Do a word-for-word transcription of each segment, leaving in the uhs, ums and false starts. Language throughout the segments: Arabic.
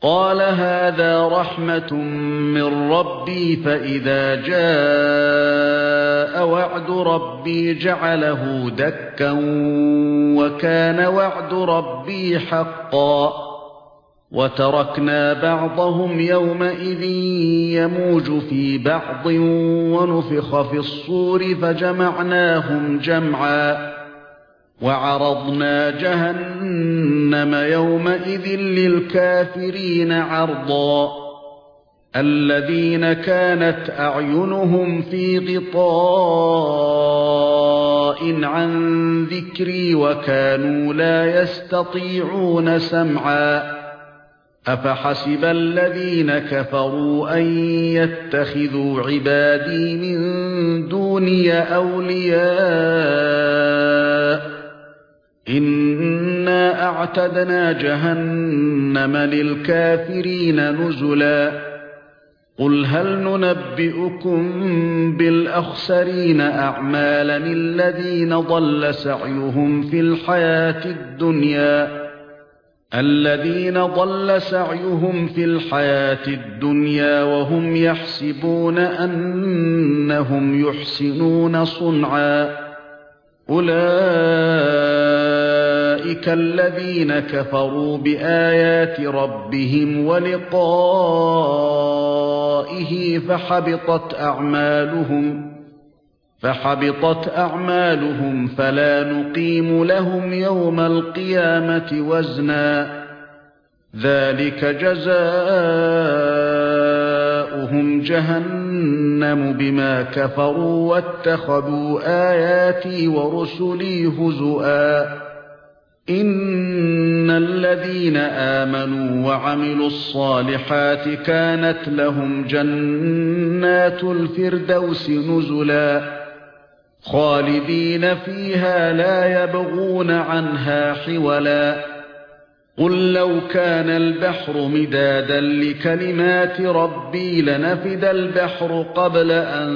قال هذا رحمة من ربي فإذا جاء وعد ربي جعله دكا وكان وعد ربي حقا وتركنا بعضهم يومئذ يموج في بعض ونفخ في الصور فجمعناهم جمعا وعرضنا جهنم يومئذ للكافرين عرضا الذين كانت أعينهم في غطاء عن ذكري وكانوا لا يستطيعون سمعا أفحسب الذين كفروا أن يتخذوا عبادي من دوني أولياء إنا أعتدنا جهنم للكافرين نزلا قل هل ننبئكم بالأخسرين أعمالا الذين ضل سعيهم في الحياة الدنيا الذين ضل سعيهم في الحياة الدنيا وهم يحسبون أنهم يحسنون صنعا أولئك الذين كفروا بآيات ربهم ولقائه فحبطت أعمالهم فحبطت أعمالهم فلا نقيم لهم يوم القيامة وزنا ذلك جزاؤهم جهنم بما كفروا واتخذوا آياتي ورسلي هزؤا إن الذين آمنوا وعملوا الصالحات كانت لهم جنات الفردوس نزلا خالدين فيها لا يبغون عنها حولا قل لو كان البحر مدادا لكلمات ربي لنفد البحر قبل أن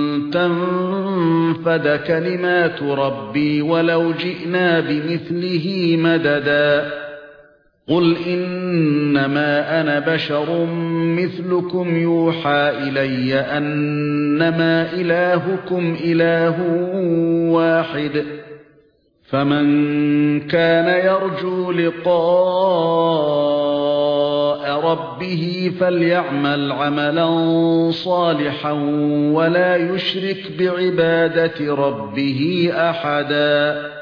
تنفد كلمات ربي ولو جئنا بمثله مددا قل إنما أنا بشر مثلكم يوحى إلي أنما إلهكم إله واحد فمن كان يرجو لقاء ربه فليعمل عملا صالحا ولا يشرك بعبادة ربه أحدا.